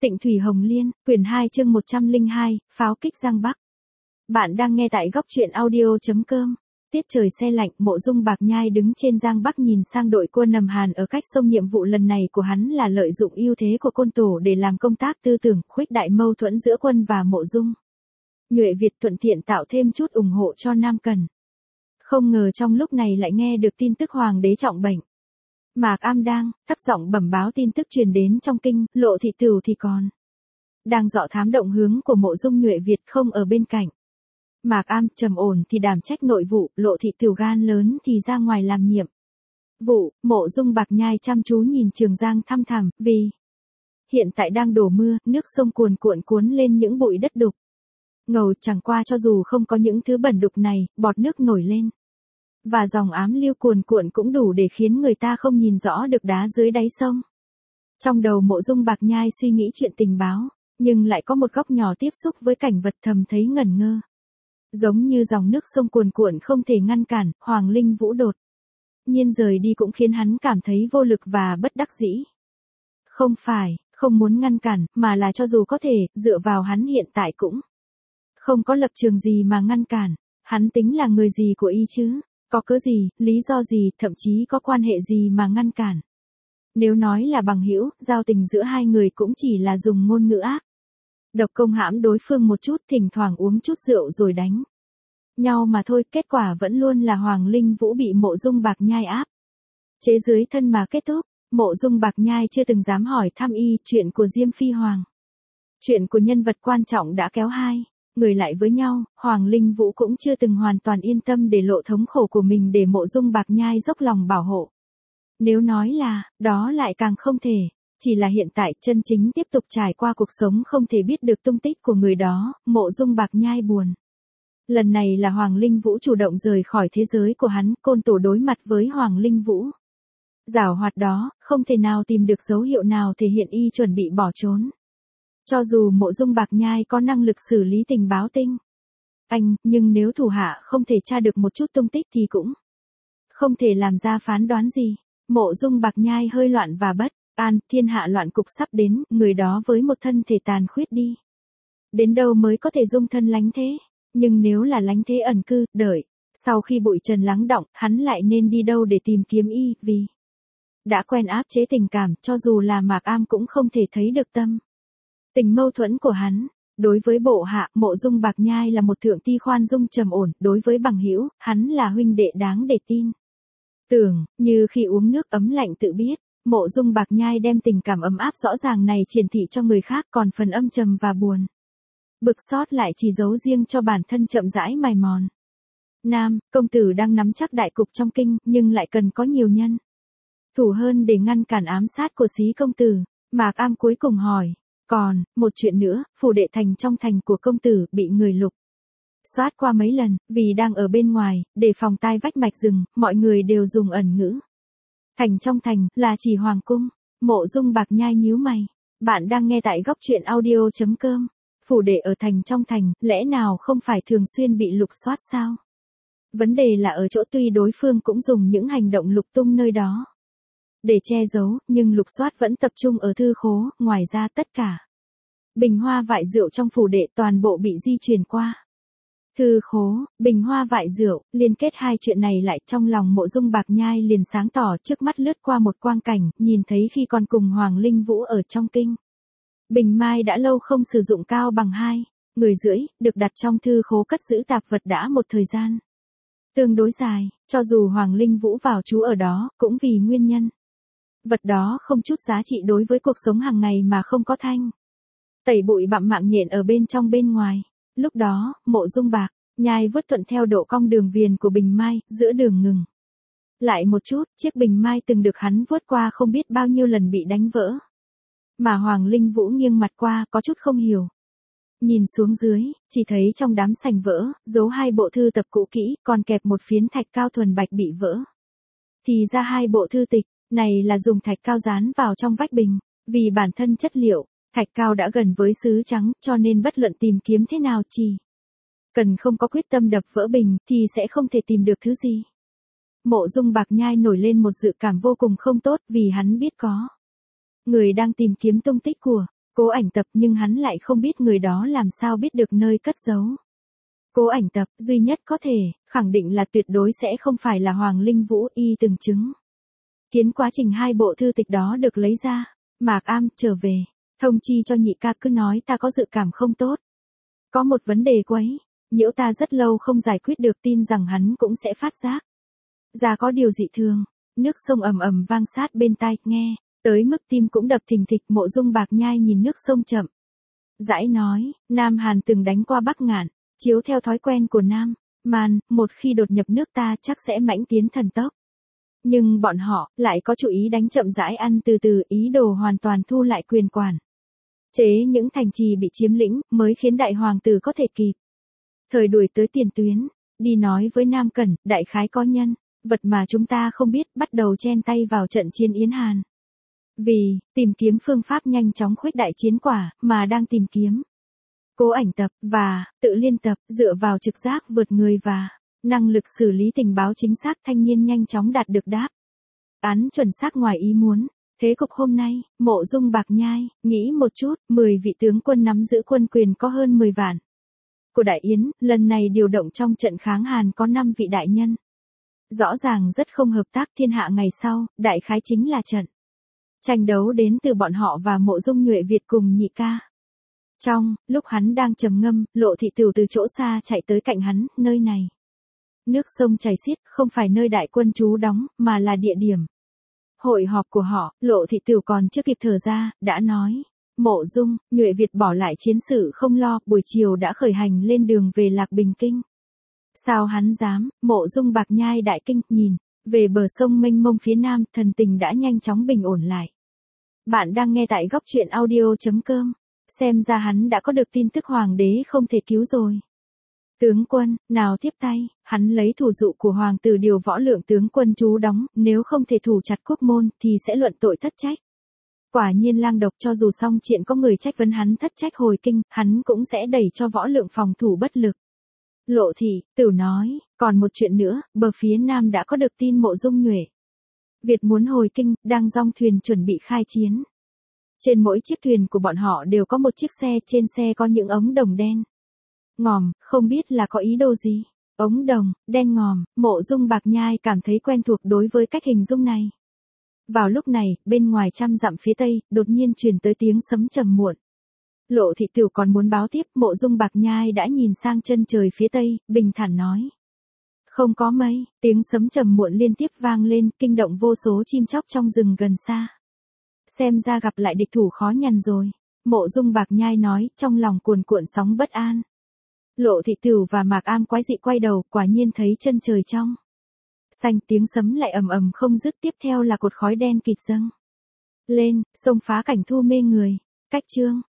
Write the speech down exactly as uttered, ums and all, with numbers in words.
Tịnh Thủy Hồng Liên, quyển hai chương một trăm lẻ hai, pháo kích Giang Bắc. Bạn đang nghe tại góc truyện audio.com. Tiết trời se lạnh, Mộ Dung Bạc Nhai đứng trên Giang Bắc nhìn sang đội quân Nầm Hàn ở cách sông. Nhiệm vụ lần này của hắn là lợi dụng ưu thế của côn tổ để làm công tác tư tưởng, khuếch đại mâu thuẫn giữa quân và Mộ Dung Nhuệ Việt, thuận tiện tạo thêm chút ủng hộ cho Nam Cần. Không ngờ trong lúc này lại nghe được tin tức Hoàng đế trọng bệnh. Mạc Am đang thấp giọng bẩm báo tin tức truyền đến trong kinh. Lộ Thị Tửu thì còn đang dọ thám động hướng của Mộ Dung Nhuệ Việt không ở bên cạnh. Mạc Am trầm ổn thì đảm trách nội vụ, Lộ Thị Tửu gan lớn thì ra ngoài làm nhiệm vụ. Mộ Dung Bạc Nhai chăm chú nhìn Trường Giang thăm thẳm, vì hiện tại đang đổ mưa, nước sông cuồn cuộn cuốn lên những bụi đất đục ngầu. Chẳng qua cho dù không có những thứ bẩn đục này, bọt nước nổi lên và dòng ám lưu cuồn cuộn cũng đủ để khiến người ta không nhìn rõ được đá dưới đáy sông. Trong đầu Mộ Dung Bạc Nhai suy nghĩ chuyện tình báo, nhưng lại có một góc nhỏ tiếp xúc với cảnh vật thầm thấy ngẩn ngơ. Giống như dòng nước sông cuồn cuộn không thể ngăn cản, Hoàng Linh Vũ đột nhiên rời đi cũng khiến hắn cảm thấy vô lực và bất đắc dĩ. Không phải, không muốn ngăn cản, mà là cho dù có thể, dựa vào hắn hiện tại cũng không có lập trường gì mà ngăn cản. Hắn tính là người gì của y chứ? Có cớ gì, lý do gì, thậm chí có quan hệ gì mà ngăn cản? Nếu nói là bằng hữu, giao tình giữa hai người cũng chỉ là dùng ngôn ngữ ác độc công hãm đối phương một chút, thỉnh thoảng uống chút rượu rồi đánh nhau mà thôi. Kết quả vẫn luôn là Hoàng Linh Vũ bị Mộ Dung Bạc Nhai áp chế dưới thân mà kết thúc. Mộ Dung Bạc Nhai chưa từng dám hỏi thăm y chuyện của Diêm Phi Hoàng. Chuyện của nhân vật quan trọng đã kéo hai người lại với nhau, Hoàng Linh Vũ cũng chưa từng hoàn toàn yên tâm để lộ thống khổ của mình để Mộ Dung Bạc Nhai dốc lòng bảo hộ. Nếu nói là, đó lại càng không thể. Chỉ là hiện tại chân chính tiếp tục trải qua cuộc sống không thể biết được tung tích của người đó. Mộ Dung Bạc Nhai buồn. Lần này là Hoàng Linh Vũ chủ động rời khỏi thế giới của hắn, côn tổ đối mặt với Hoàng Linh Vũ giảo hoạt đó, không thể nào tìm được dấu hiệu nào thể hiện y chuẩn bị bỏ trốn. Cho dù Mộ Dung Bạc Nhai có năng lực xử lý tình báo tinh anh, nhưng nếu thủ hạ không thể tra được một chút tung tích thì cũng không thể làm ra phán đoán gì. Mộ Dung Bạc Nhai hơi loạn và bất an, thiên hạ loạn cục sắp đến, người đó với một thân thể tàn khuyết đi đến đâu mới có thể dung thân lánh thế? Nhưng nếu là lánh thế ẩn cư, đợi sau khi bụi trần lắng đọng, hắn lại nên đi đâu để tìm kiếm y? Vì đã quen áp chế tình cảm, cho dù là Mạc Am cũng không thể thấy được tâm tình mâu thuẫn của hắn. Đối với bộ hạ, Mộ Dung Bạc Nhai là một thượng ti khoan dung trầm ổn, đối với bằng hữu, hắn là huynh đệ đáng để tin tưởng, như khi uống nước ấm lạnh tự biết. Mộ Dung Bạc Nhai đem tình cảm ấm áp rõ ràng này triển thị cho người khác, còn phần âm trầm và buồn bực xót lại chỉ giấu riêng cho bản thân chậm rãi mài mòn. Nam, công tử đang nắm chắc đại cục trong kinh, nhưng lại cần có nhiều nhân thủ hơn để ngăn cản ám sát của Xí công tử. Mạc Am cuối cùng hỏi. Còn, một chuyện nữa, phủ đệ thành trong thành của công tử bị người lục soát qua mấy lần, vì đang ở bên ngoài, để phòng tai vách mạch rừng, mọi người đều dùng ẩn ngữ. Thành trong thành, là chỉ hoàng cung. Mộ Dung Bạc Nhai nhíu mày. Bạn đang nghe tại góc truyện audio.com. Phủ đệ ở thành trong thành, lẽ nào không phải thường xuyên bị lục soát sao? Vấn đề là ở chỗ tuy đối phương cũng dùng những hành động lục tung nơi đó để che giấu, nhưng lục soát vẫn tập trung ở thư khố. Ngoài ra tất cả bình hoa vại rượu trong phủ đệ toàn bộ bị di chuyển qua thư khố. Bình hoa vại rượu, liên kết hai chuyện này lại, trong lòng Mộ Dung Bạc Nhai liền sáng tỏ. Trước mắt lướt qua một quang cảnh, nhìn thấy khi còn cùng Hoàng Linh Vũ ở trong kinh, bình mai đã lâu không sử dụng cao bằng hai người rưỡi, được đặt trong thư khố cất giữ tạp vật đã một thời gian tương đối dài. Cho dù Hoàng Linh Vũ vào trú ở đó, cũng vì nguyên nhân vật đó không chút giá trị đối với cuộc sống hàng ngày mà không có thanh tẩy bụi bặm mạng nhện ở bên trong bên ngoài. Lúc đó, Mộ Dung Bạc Nhai vớt thuận theo độ cong đường viền của bình mai, giữa đường ngừng lại một chút. Chiếc bình mai từng được hắn vuốt qua không biết bao nhiêu lần bị đánh vỡ, mà Hoàng Linh Vũ nghiêng mặt qua, có chút không hiểu. Nhìn xuống dưới, chỉ thấy trong đám sành vỡ, giấu hai bộ thư tập cũ kỹ, còn kẹp một phiến thạch cao thuần bạch bị vỡ. Thì ra hai bộ thư tịch này là dùng thạch cao dán vào trong vách bình. Vì bản thân chất liệu thạch cao đã gần với sứ trắng, cho nên bất luận tìm kiếm thế nào chỉ cần không có quyết tâm đập vỡ bình, thì sẽ không thể tìm được thứ gì. Mộ Dung Bạc Nhai nổi lên một dự cảm vô cùng không tốt, vì hắn biết có người đang tìm kiếm tung tích của Cố Ảnh Tập, nhưng hắn lại không biết người đó làm sao biết được nơi cất giấu. Cố Ảnh Tập, duy nhất có thể, khẳng định là tuyệt đối sẽ không phải là Hoàng Linh Vũ, y từng chứng. Kiến quá trình hai bộ thư tịch đó được lấy ra, Mạc Am trở về, thông chi cho nhị ca, cứ nói ta có dự cảm không tốt. Có một vấn đề quấy, nhiễu ta rất lâu không giải quyết được, tin rằng hắn cũng sẽ phát giác ra có điều dị thường. Nước sông ầm ầm vang sát bên tai, nghe tới mức tim cũng đập thình thịch. Mộ Dung Bạc Nhai nhìn nước sông chậm rãi nói, Nam Hàn từng đánh qua Bắc Ngạn, chiếu theo thói quen của Nam Man, một khi đột nhập nước ta chắc sẽ mãnh tiến thần tốc. Nhưng bọn họ lại có chủ ý đánh chậm rãi, ăn từ từ, ý đồ hoàn toàn thu lại quyền quản chế những thành trì bị chiếm lĩnh, mới khiến đại hoàng tử có thể kịp thời đuổi tới tiền tuyến, đi nói với Nam Cẩn, đại khái có nhân vật mà chúng ta không biết, bắt đầu chen tay vào trận chiến Yến Hàn. Vì tìm kiếm phương pháp nhanh chóng khuếch đại chiến quả mà đang tìm kiếm. Cố Ảnh Tập và tự liên tập dựa vào trực giác vượt người và năng lực xử lý tình báo chính xác, thanh niên nhanh chóng đạt được đáp án chuẩn xác ngoài ý muốn. Thế cục hôm nay, Mộ Dung Bạc Nhai nghĩ một chút, mười vị tướng quân nắm giữ quân quyền có hơn mười vạn của Đại Yến, lần này điều động trong trận kháng Hàn có năm vị đại nhân. Rõ ràng rất không hợp tác, thiên hạ ngày sau, đại khái chính là trận tranh đấu đến từ bọn họ và Mộ Dung Nhuệ Việt cùng nhị ca. Trong lúc hắn đang trầm ngâm, Lộ Thị Tửu từ chỗ xa chạy tới cạnh hắn, nơi này nước sông chảy xiết, không phải nơi đại quân trú đóng, mà là địa điểm hội họp của họ. Lộ Thị Tửu còn chưa kịp thở ra, đã nói, Mộ Dung Nhuệ Việt bỏ lại chiến sự không lo, buổi chiều đã khởi hành lên đường về Lạc Bình Kinh. Sao hắn dám? Mộ Dung Bạc Nhai đại kinh, nhìn về bờ sông mênh mông phía nam, thần tình đã nhanh chóng bình ổn lại. Bạn đang nghe tại góc truyện audio chấm com. Xem ra hắn đã có được tin tức hoàng đế không thể cứu rồi. Tướng quân, nào tiếp tay, hắn lấy thủ dụ của hoàng tử điều võ lượng tướng quân trú đóng, nếu không thể thủ chặt quốc môn, thì sẽ luận tội thất trách. Quả nhiên lang độc, cho dù song triện có người trách vấn hắn thất trách hồi kinh, hắn cũng sẽ đẩy cho võ lượng phòng thủ bất lực. Lộ Thị Tửu nói, còn một chuyện nữa, bờ phía nam đã có được tin Mộ Dung Nhuệ Việt muốn hồi kinh, đang dong thuyền chuẩn bị khai chiến. Trên mỗi chiếc thuyền của bọn họ đều có một chiếc xe, trên xe có những ống đồng đen ngòm, không biết là có ý đồ gì. Ống đồng đen ngòm, Mộ Dung Bạc Nhai cảm thấy quen thuộc đối với cách hình dung này. Vào lúc này, bên ngoài trăm dặm phía tây, đột nhiên truyền tới tiếng sấm trầm muộn. Lộ Thị Tửu còn muốn báo tiếp, Mộ Dung Bạc Nhai đã nhìn sang chân trời phía tây, bình thản nói, không có mây. Tiếng sấm trầm muộn liên tiếp vang lên, kinh động vô số chim chóc trong rừng gần xa. Xem ra gặp lại địch thủ khó nhằn rồi. Mộ Dung Bạc Nhai nói, trong lòng cuồn cuộn sóng bất an. Lộ Thị Tửu và Mạc Am quái dị quay đầu, quả nhiên thấy chân trời trong xanh, tiếng sấm lại ầm ầm không dứt, tiếp theo là cột khói đen kịt dâng lên, xông phá cảnh thu mê người. Cách chương